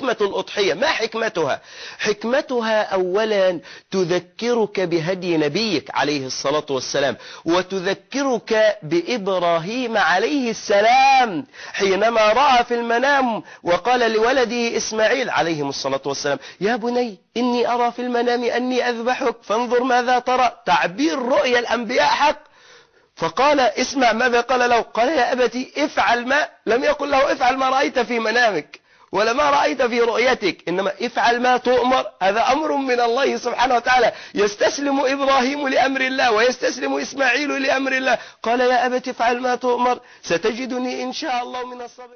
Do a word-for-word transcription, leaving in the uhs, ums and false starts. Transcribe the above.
حكمة الأضحية؟ ما حكمتها؟ حكمتها أولا تذكرك بهدي نبيك عليه الصلاة والسلام، وتذكرك بإبراهيم عليه السلام حينما رأى في المنام وقال لولده إسماعيل عليه الصلاة والسلام: يا بني إني أرى في المنام أني أذبحك فانظر ماذا ترى. تعبير رؤيا الأنبياء حق. فقال: اسمع ماذا قال له. قال: يا أبتي افعل ما، لم يقل له افعل ما رأيت في منامك ولا ما رأيت في رؤيتك، إنما افعل ما تؤمر. هذا أمر من الله سبحانه وتعالى. يستسلم إبراهيم لأمر الله ويستسلم إسماعيل لأمر الله. قال: يا أبت افعل ما تؤمر ستجدني إن شاء الله من الصابرين.